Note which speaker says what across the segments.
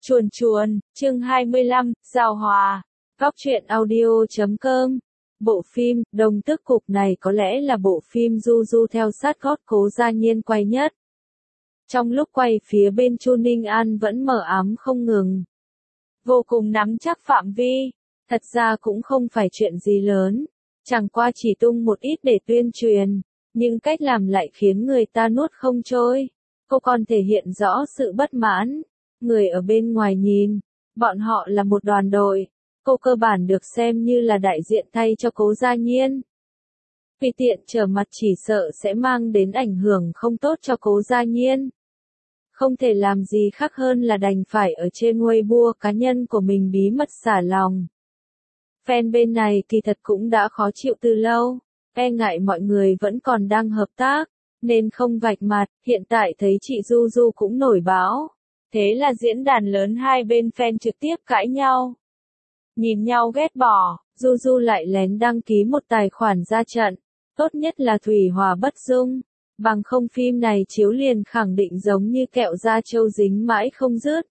Speaker 1: Chuồn chuồn, chương 25, Giao Hòa. Góc truyện audio.com. Bộ phim Đồng Tước Cục này có lẽ là bộ phim Du Du theo sát gót Cố Gia Nhiên quay nhất. Trong lúc quay phía bên Chu Ninh An vẫn mờ ám không ngừng. Vô cùng nắm chắc phạm vi. Thật ra cũng không phải chuyện gì lớn. Chẳng qua chỉ tung một ít để tuyên truyền. Nhưng cách làm lại khiến người ta nuốt không trôi. Cô còn thể hiện rõ sự bất mãn. Người ở bên ngoài nhìn, bọn họ là một đoàn đội, cô cơ bản được xem như là đại diện thay cho Cố Gia Nhiên. Vì tiện trở mặt chỉ sợ sẽ mang đến ảnh hưởng không tốt cho Cố Gia Nhiên. Không thể làm gì khác hơn là đành phải ở trên Weibo cá nhân của mình bí mật xả lòng. Fan bên này kỳ thật cũng đã khó chịu từ lâu, e ngại mọi người vẫn còn đang hợp tác, nên không vạch mặt, hiện tại thấy chị Du Du cũng nổi báo. Thế là diễn đàn lớn hai bên fan trực tiếp cãi nhau. Nhìn nhau ghét bỏ, Du Du lại lén đăng ký một tài khoản ra trận. Tốt nhất là thủy hòa bất dung. Bằng không phim này chiếu liền khẳng định giống như kẹo da trâu dính mãi không dứt.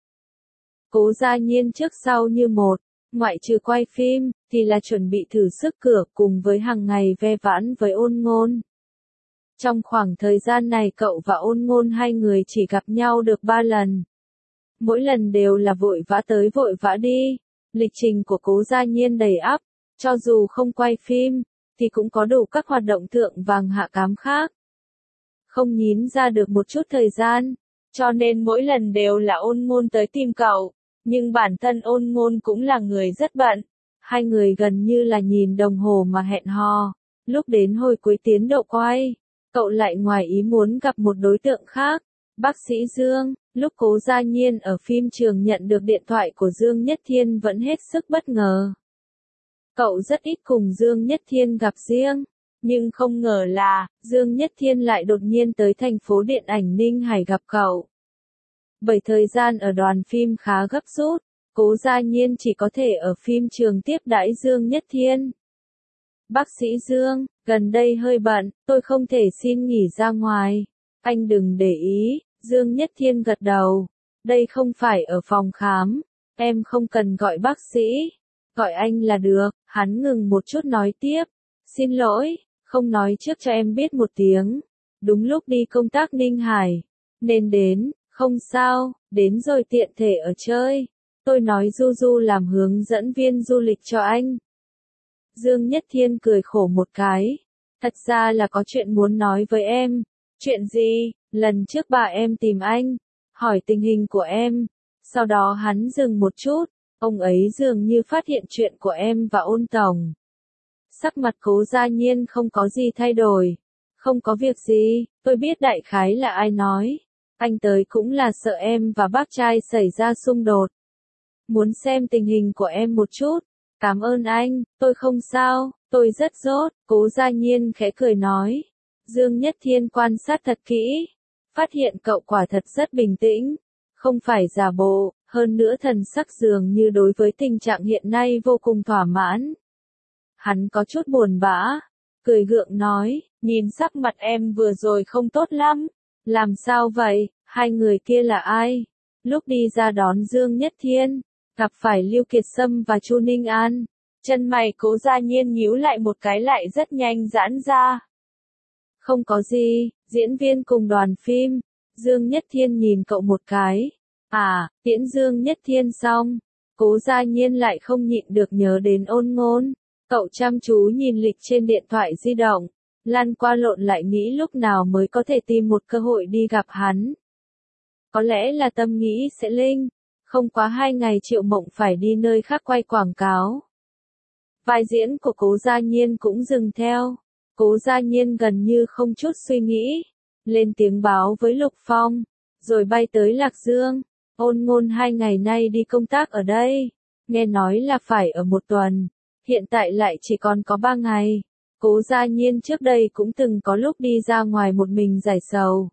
Speaker 1: Cố Gia Nhiên trước sau như một, ngoại trừ quay phim, thì là chuẩn bị thử sức cửa cùng với hàng ngày ve vãn với Ôn Ngôn. Trong khoảng thời gian này cậu và Ôn Ngôn hai người chỉ gặp nhau được 3 lần. Mỗi lần đều là vội vã tới vội vã đi. Lịch trình của Cố Gia Nhiên đầy ắp, cho dù không quay phim, thì cũng có đủ các hoạt động thượng vàng hạ cám khác. Không nhín ra được một chút thời gian, cho nên mỗi lần đều là Ôn Ngôn tới tìm cậu, nhưng bản thân Ôn Ngôn cũng là người rất bận. Hai người gần như là nhìn đồng hồ mà hẹn hò, lúc đến hồi cuối tiến độ quay, cậu lại ngoài ý muốn gặp một đối tượng khác, bác sĩ Dương. Lúc Cố Gia Nhiên ở phim trường nhận được điện thoại của Dương Nhất Thiên vẫn hết sức bất ngờ. Cậu rất ít cùng Dương Nhất Thiên gặp riêng, nhưng không ngờ là, Dương Nhất Thiên lại đột nhiên tới thành phố điện ảnh Ninh Hải gặp cậu. Bởi thời gian ở đoàn phim khá gấp rút, Cố Gia Nhiên chỉ có thể ở phim trường tiếp đãi Dương Nhất Thiên. Bác sĩ Dương, gần đây hơi bận, tôi không thể xin nghỉ ra ngoài. Anh đừng để ý. Dương Nhất Thiên gật đầu. Đây không phải ở phòng khám. Em không cần gọi bác sĩ. Gọi anh là được. Hắn ngừng một chút nói tiếp. Xin lỗi, không nói trước cho em biết một tiếng. Đúng lúc đi công tác Ninh Hải. Nên đến, không sao, đến rồi tiện thể ở chơi. Tôi nói Du Du làm hướng dẫn viên du lịch cho anh. Dương Nhất Thiên cười khổ một cái. Thật ra là có chuyện muốn nói với em. Chuyện gì? Lần trước bà em tìm anh, hỏi tình hình của em, sau đó hắn dừng một chút, ông ấy dường như phát hiện chuyện của em và Ôn Tổng. Sắc mặt Cố Gia Nhiên không có gì thay đổi, không có việc gì, tôi biết đại khái là ai nói, anh tới cũng là sợ em và bác trai xảy ra xung đột. Muốn xem tình hình của em một chút, cảm ơn anh, tôi không sao, tôi rất dốt, Cố Gia Nhiên khẽ cười nói. Dương Nhất Thiên quan sát thật kỹ, phát hiện cậu quả thật rất bình tĩnh, không phải giả bộ, hơn nữa thần sắc dường như đối với tình trạng hiện nay vô cùng thỏa mãn. Hắn có chút buồn bã, cười gượng nói, nhìn sắc mặt em vừa rồi không tốt lắm, làm sao vậy, hai người kia là ai? Lúc đi ra đón Dương Nhất Thiên, gặp phải Lưu Kiệt Sâm và Chu Ninh An, chân mày Cố Gia Nhiên nhíu lại một cái lại rất nhanh giãn ra. Không có gì, diễn viên cùng đoàn phim. Dương Nhất Thiên nhìn cậu một cái. À, tiễn Dương Nhất Thiên xong. Cố Gia Nhiên lại không nhịn được nhớ đến Ôn Ngôn. Cậu chăm chú nhìn lịch trên điện thoại di động. Lăn qua lộn lại nghĩ lúc nào mới có thể tìm một cơ hội đi gặp hắn. Có lẽ là tâm nghĩ sẽ linh. Không quá 2 ngày Triệu Mộng phải đi nơi khác quay quảng cáo. Vai diễn của Cố Gia Nhiên cũng dừng theo. Cố Gia Nhiên gần như không chút suy nghĩ, lên tiếng báo với Lục Phong, rồi bay tới Lạc Dương. Ôn Ngôn 2 ngày nay đi công tác ở đây, nghe nói là phải ở 1 tuần, hiện tại lại chỉ còn có 3 ngày. Cố Gia Nhiên trước đây cũng từng có lúc đi ra ngoài một mình giải sầu.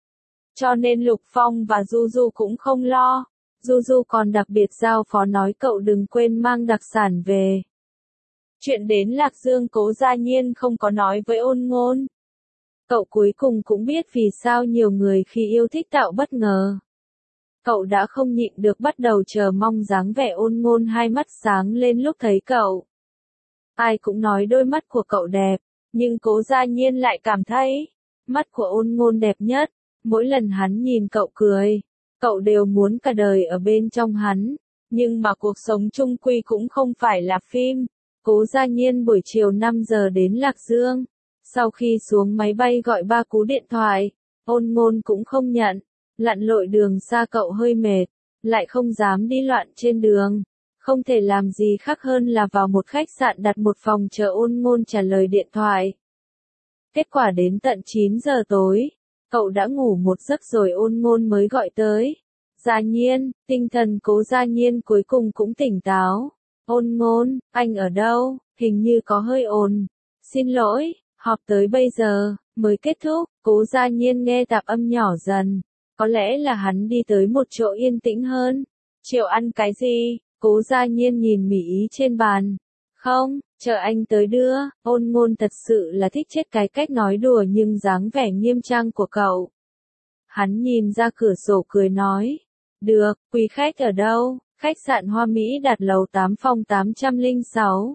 Speaker 1: Cho nên Lục Phong và Du Du cũng không lo, Du Du còn đặc biệt giao phó nói cậu đừng quên mang đặc sản về. Chuyện đến Lạc Dương Cố Gia Nhiên không có nói với Ôn Ngôn. Cậu cuối cùng cũng biết vì sao nhiều người khi yêu thích tạo bất ngờ. Cậu đã không nhịn được bắt đầu chờ mong dáng vẻ Ôn Ngôn hai mắt sáng lên lúc thấy cậu. Ai cũng nói đôi mắt của cậu đẹp, nhưng Cố Gia Nhiên lại cảm thấy, mắt của Ôn Ngôn đẹp nhất. Mỗi lần hắn nhìn cậu cười, cậu đều muốn cả đời ở bên trong hắn. Nhưng mà cuộc sống chung quy cũng không phải là phim. Cố Gia Nhiên buổi chiều 5 giờ đến Lạc Dương. Sau khi xuống máy bay gọi 3 cú điện thoại, Ôn Ngôn cũng không nhận. Lặn lội đường xa cậu hơi mệt, lại không dám đi loạn trên đường. Không thể làm gì khác hơn là vào một khách sạn đặt một phòng chờ Ôn Ngôn trả lời điện thoại. Kết quả đến tận 9 giờ tối, cậu đã ngủ một giấc rồi Ôn Ngôn mới gọi tới. Gia Nhiên, tinh thần Cố Gia Nhiên cuối cùng cũng tỉnh táo. Ôn Ngôn, anh ở đâu? Hình như có hơi ồn. Xin lỗi, họp tới bây giờ, mới kết thúc. Cố Gia Nhiên nghe tạp âm nhỏ dần. Có lẽ là hắn đi tới một chỗ yên tĩnh hơn. Chiều ăn cái gì? Cố Gia Nhiên nhìn mì ý trên bàn. Không, chờ anh tới đưa. Ôn Ngôn thật sự là thích chết cái cách nói đùa nhưng dáng vẻ nghiêm trang của cậu. Hắn nhìn ra cửa sổ cười nói. Được, quý khách ở đâu? Khách sạn Hoa Mỹ Đạt lầu 8 phòng 806.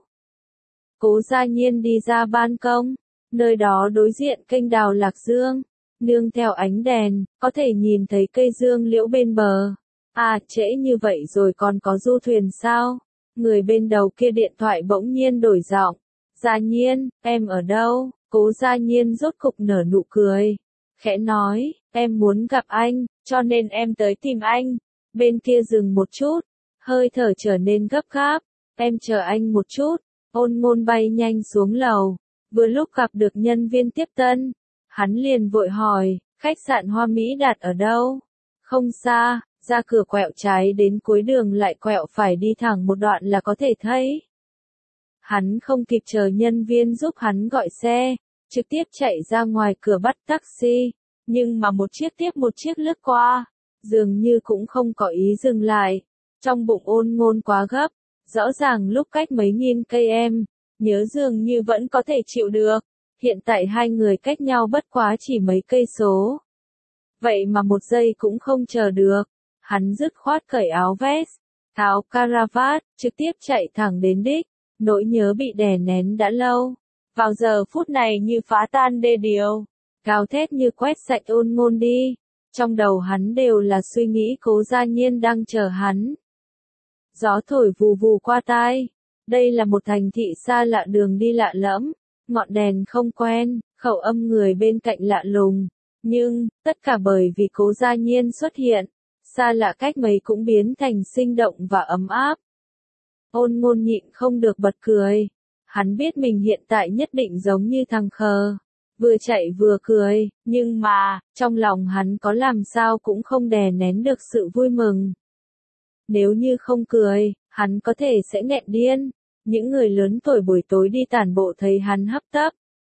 Speaker 1: Cố Gia Nhiên đi ra ban công. Nơi đó đối diện kênh đào Lạc Dương. Nương theo ánh đèn, có thể nhìn thấy cây dương liễu bên bờ. À, trễ như vậy rồi còn có du thuyền sao? Người bên đầu kia điện thoại bỗng nhiên đổi giọng. Gia Nhiên, em ở đâu? Cố Gia Nhiên rốt cục nở nụ cười. Khẽ nói, em muốn gặp anh, cho nên em tới tìm anh. Bên kia dừng một chút, hơi thở trở nên gấp gáp. Em chờ anh một chút. Ôn Ngôn bay nhanh xuống lầu. Vừa lúc gặp được nhân viên tiếp tân. Hắn liền vội hỏi, khách sạn Hoa Mỹ Đạt ở đâu? Không xa, ra cửa quẹo trái đến cuối đường lại quẹo phải đi thẳng một đoạn là có thể thấy. Hắn không kịp chờ nhân viên giúp hắn gọi xe, trực tiếp chạy ra ngoài cửa bắt taxi, nhưng mà một chiếc tiếp một chiếc lướt qua, dường như cũng không có ý dừng lại. Trong bụng Ôn Ngôn quá gấp, rõ ràng lúc cách mấy nghìn cây em, nhớ dường như vẫn có thể chịu được. Hiện tại hai người cách nhau bất quá chỉ mấy cây số. Vậy mà một giây cũng không chờ được. Hắn dứt khoát cởi áo vest, tháo caravat, trực tiếp chạy thẳng đến đích. Nỗi nhớ bị đè nén đã lâu. Vào giờ phút này như phá tan đê điều. Gào thét như quét sạch Ôn Ngôn đi. Trong đầu hắn đều là suy nghĩ Cố Gia Nhiên đang chờ hắn. Gió thổi vù vù qua tai. Đây là một thành thị xa lạ, đường đi lạ lẫm. Ngọn đèn không quen, khẩu âm người bên cạnh lạ lùng. Nhưng, tất cả bởi vì Cố Gia Nhiên xuất hiện. Xa lạ cách mấy cũng biến thành sinh động và ấm áp. Ôn Ngôn nhịn không được bật cười. Hắn biết mình hiện tại nhất định giống như thằng khờ. Vừa chạy vừa cười, nhưng mà, trong lòng hắn có làm sao cũng không đè nén được sự vui mừng. Nếu như không cười, hắn có thể sẽ nghẹn điên. Những người lớn tuổi buổi tối đi tản bộ thấy hắn hấp tấp.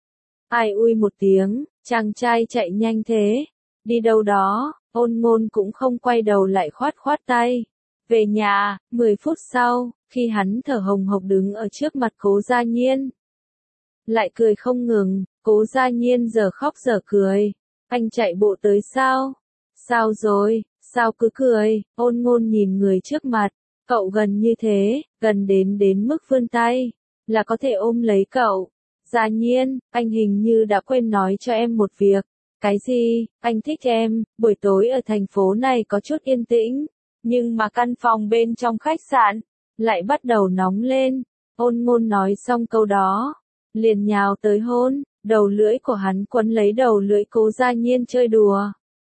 Speaker 1: Ai ui một tiếng, chàng trai chạy nhanh thế. Đi đâu đó, Ôn Ngôn cũng không quay đầu lại khoát khoát tay. Về nhà, 10 phút sau, khi hắn thở hồng hộc đứng ở trước mặt Cố Gia Nhiên. Lại cười không ngừng, Cố Gia Nhiên giờ khóc giờ cười. Anh chạy bộ tới sao? Sao rồi, sao cứ cười? Ôn Ngôn nhìn người trước mặt. Cậu gần như thế, gần đến mức vươn tay, là có thể ôm lấy cậu. Gia Nhiên, anh hình như đã quên nói cho em một việc. Cái gì? Anh thích em. Buổi tối ở thành phố này có chút yên tĩnh, nhưng mà căn phòng bên trong khách sạn lại bắt đầu nóng lên. Ôn Ngôn nói xong câu đó, liền nhào tới hôn. Đầu lưỡi của hắn quấn lấy đầu lưỡi Cố Gia Nhiên chơi đùa.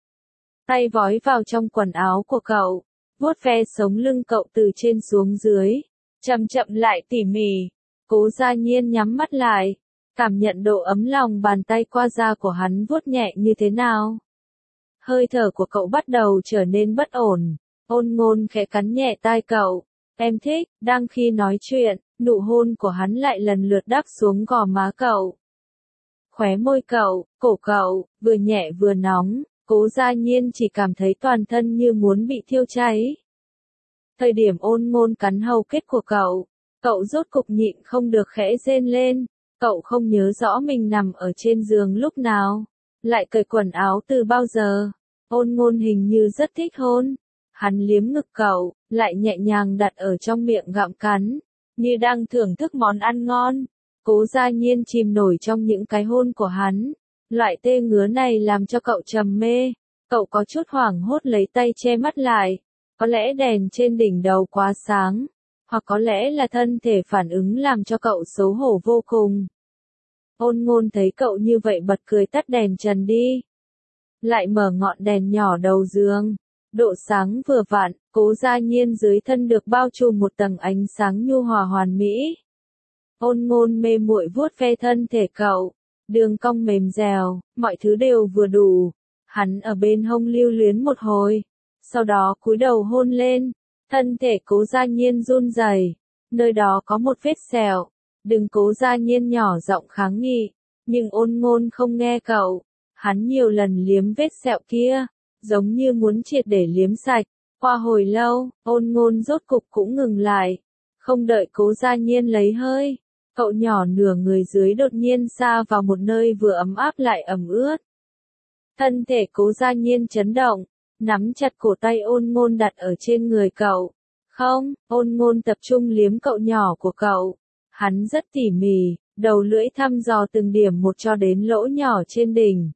Speaker 1: Tay vói vào trong quần áo của cậu, vuốt ve sống lưng cậu từ trên xuống dưới, chậm chậm lại tỉ mỉ. Cố Gia Nhiên nhắm mắt lại, cảm nhận độ ấm lòng bàn tay qua da của hắn vuốt nhẹ như thế nào. Hơi thở của cậu bắt đầu trở nên bất ổn. Ôn Ngôn khẽ cắn nhẹ tai cậu. Em thích. Đang khi nói chuyện, nụ hôn của hắn lại lần lượt đáp xuống gò má cậu. Khóe môi cậu, cổ cậu, vừa nhẹ vừa nóng. Cố Gia Nhiên chỉ cảm thấy toàn thân như muốn bị thiêu cháy. Thời điểm Ôn Ngôn cắn hầu kết của cậu, cậu rốt cục nhịn không được khẽ rên lên. Cậu không nhớ rõ mình nằm ở trên giường lúc nào, lại cởi quần áo từ bao giờ. Ôn Ngôn hình như rất thích hôn. Hắn liếm ngực cậu, lại nhẹ nhàng đặt ở trong miệng gặm cắn, như đang thưởng thức món ăn ngon. Cố Gia Nhiên chìm nổi trong những cái hôn của hắn. Loại tê ngứa này làm cho cậu trầm mê. Cậu có chút hoảng hốt lấy tay che mắt lại. Có lẽ đèn trên đỉnh đầu quá sáng. Hoặc có lẽ là thân thể phản ứng làm cho cậu xấu hổ vô cùng. Ôn Ngôn thấy cậu như vậy bật cười tắt đèn trần đi. Lại mở ngọn đèn nhỏ đầu giường. Độ sáng vừa vặn, Cố Gia Nhiên dưới thân được bao trùm một tầng ánh sáng nhu hòa hoàn mỹ. Ôn Ngôn mê muội vuốt ve thân thể cậu, đường cong mềm dẻo, mọi thứ đều vừa đủ. Hắn ở bên hông lưu luyến một hồi, sau đó cúi đầu hôn lên, thân thể Cố Gia Nhiên run rẩy, nơi đó có một vết sẹo. Đừng, Cố Gia Nhiên nhỏ giọng kháng nghị, nhưng Ôn Ngôn không nghe cậu. Hắn nhiều lần liếm vết sẹo kia, giống như muốn triệt để liếm sạch. Qua hồi lâu, Ôn Ngôn rốt cục cũng ngừng lại. Không đợi Cố Gia Nhiên lấy hơi, cậu nhỏ nửa người dưới đột nhiên sa vào một nơi vừa ấm áp lại ẩm ướt. Thân thể Cố Gia Nhiên chấn động, nắm chặt cổ tay Ôn Ngôn đặt ở trên người cậu. Không, Ôn Ngôn tập trung liếm cậu nhỏ của cậu. Hắn rất tỉ mỉ, đầu lưỡi thăm dò từng điểm một cho đến lỗ nhỏ trên đỉnh.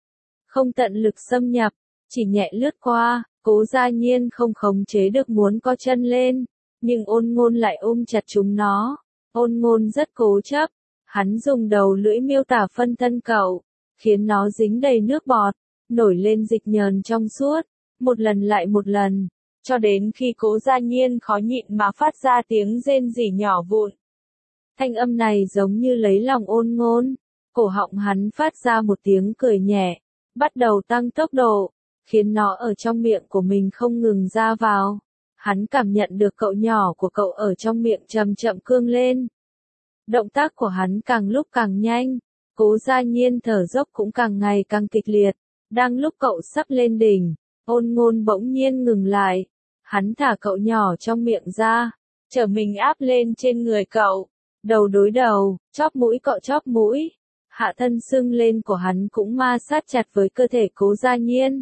Speaker 1: Không tận lực xâm nhập, chỉ nhẹ lướt qua. Cố Gia Nhiên không khống chế được muốn co chân lên, nhưng Ôn Ngôn lại ôm chặt chúng nó. Ôn Ngôn rất cố chấp, hắn dùng đầu lưỡi miêu tả phân thân cậu, khiến nó dính đầy nước bọt, nổi lên dịch nhờn trong suốt, một lần lại một lần, cho đến khi Cố Gia Nhiên khó nhịn mà phát ra tiếng rên rỉ nhỏ vụn. Thanh âm này giống như lấy lòng Ôn Ngôn, cổ họng hắn phát ra một tiếng cười nhẹ, bắt đầu tăng tốc độ, khiến nó ở trong miệng của mình không ngừng ra vào. Hắn cảm nhận được cậu nhỏ của cậu ở trong miệng chậm chậm cương lên. Động tác của hắn càng lúc càng nhanh, Cố Gia Nhiên thở dốc cũng càng ngày càng kịch liệt. Đang lúc cậu sắp lên đỉnh, Ôn Ngôn bỗng nhiên ngừng lại. Hắn thả cậu nhỏ trong miệng ra, trở mình áp lên trên người cậu, đầu đối đầu, chóp mũi cọ chóp mũi. Hạ thân sưng lên của hắn cũng ma sát chặt với cơ thể Cố Gia Nhiên.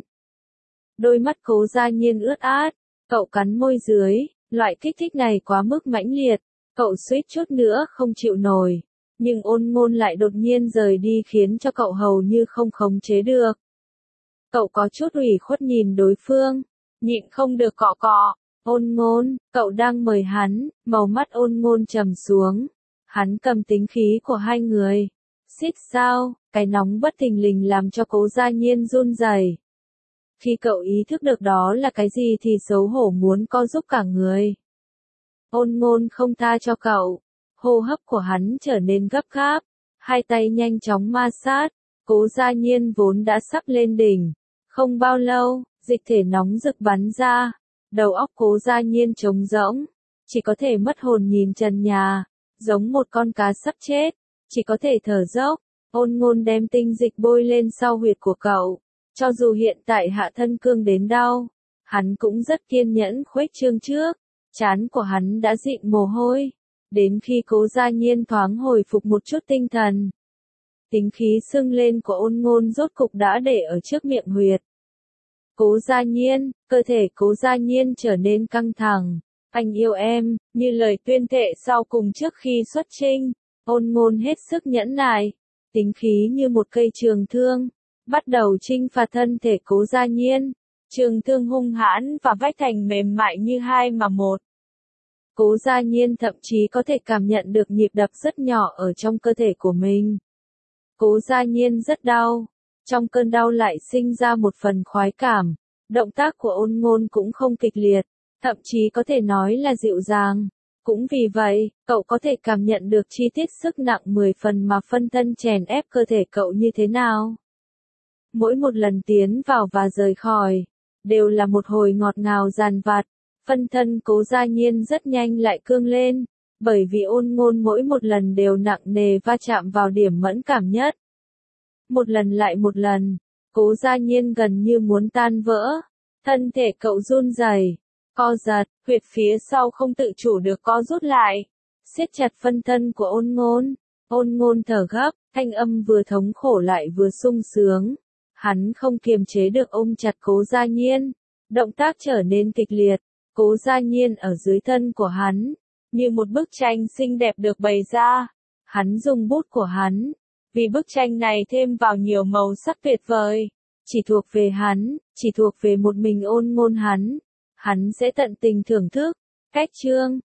Speaker 1: Đôi mắt Cố Gia Nhiên ướt át, cậu cắn môi dưới, loại kích thích này quá mức mãnh liệt, cậu suýt chút nữa không chịu nổi, nhưng Ôn Ngôn lại đột nhiên rời đi khiến cho cậu hầu như không khống chế được. Cậu có chút ủy khuất nhìn đối phương, nhịn không được cọ cọ. Ôn Ngôn, cậu đang mời hắn. Màu mắt Ôn Ngôn trầm xuống, hắn cầm tính khí của hai người. Xít sao, cái nóng bất thình lình làm cho Cố Gia Nhiên run rẩy. Khi cậu ý thức được đó là cái gì thì xấu hổ muốn co giúp cả người. Ôn Ngôn không tha cho cậu, hô hấp của hắn trở nên gấp gáp, hai tay nhanh chóng ma sát. Cố Gia Nhiên vốn đã sắp lên đỉnh, không bao lâu, dịch thể nóng rực bắn ra, đầu óc Cố Gia Nhiên trống rỗng, chỉ có thể mất hồn nhìn trần nhà, giống một con cá sắp chết, chỉ có thể thở dốc. Ôn Ngôn đem tinh dịch bôi lên sau huyệt của cậu. Cho dù hiện tại hạ thân cương đến đau, hắn cũng rất kiên nhẫn khuếch trương trước, trán của hắn đã dịn mồ hôi, đến khi Cố Gia Nhiên thoáng hồi phục một chút tinh thần. Tính khí sưng lên của Ôn Ngôn rốt cục đã để ở trước miệng huyệt. Cố Gia Nhiên, cơ thể Cố Gia Nhiên trở nên căng thẳng. Anh yêu em, như lời tuyên thệ sau cùng trước khi xuất chinh. Ôn Ngôn hết sức nhẫn nại, tính khí như một cây trường thương, bắt đầu chinh phạt thân thể Cố Gia Nhiên. Trường thương hung hãn và vách thành mềm mại như hai mà một. Cố Gia Nhiên thậm chí có thể cảm nhận được nhịp đập rất nhỏ ở trong cơ thể của mình. Cố Gia Nhiên rất đau, trong cơn đau lại sinh ra một phần khoái cảm. Động tác của Ôn Ngôn cũng không kịch liệt, thậm chí có thể nói là dịu dàng. Cũng vì vậy, cậu có thể cảm nhận được chi tiết sức nặng 10 phần mà phân thân chèn ép cơ thể cậu như thế nào. Mỗi một lần tiến vào và rời khỏi, đều là một hồi ngọt ngào dàn vặt. Phân thân Cố Gia Nhiên rất nhanh lại cương lên, bởi vì Ôn Ngôn mỗi một lần đều nặng nề va chạm vào điểm mẫn cảm nhất. Một lần lại một lần, Cố Gia Nhiên gần như muốn tan vỡ, thân thể cậu run rẩy, co giật, huyệt phía sau không tự chủ được co rút lại, siết chặt phân thân của Ôn Ngôn. Ôn Ngôn thở gấp, thanh âm vừa thống khổ lại vừa sung sướng. Hắn không kiềm chế được ôm chặt Cố Gia Nhiên, Động tác trở nên kịch liệt, Cố Gia Nhiên ở dưới thân của hắn, như một bức tranh xinh đẹp được bày ra. Hắn dùng bút của hắn, vì bức tranh này thêm vào nhiều màu sắc tuyệt vời, chỉ thuộc về hắn, chỉ thuộc về một mình Ôn Ngôn hắn. Hắn sẽ tận tình thưởng thức. Cách chương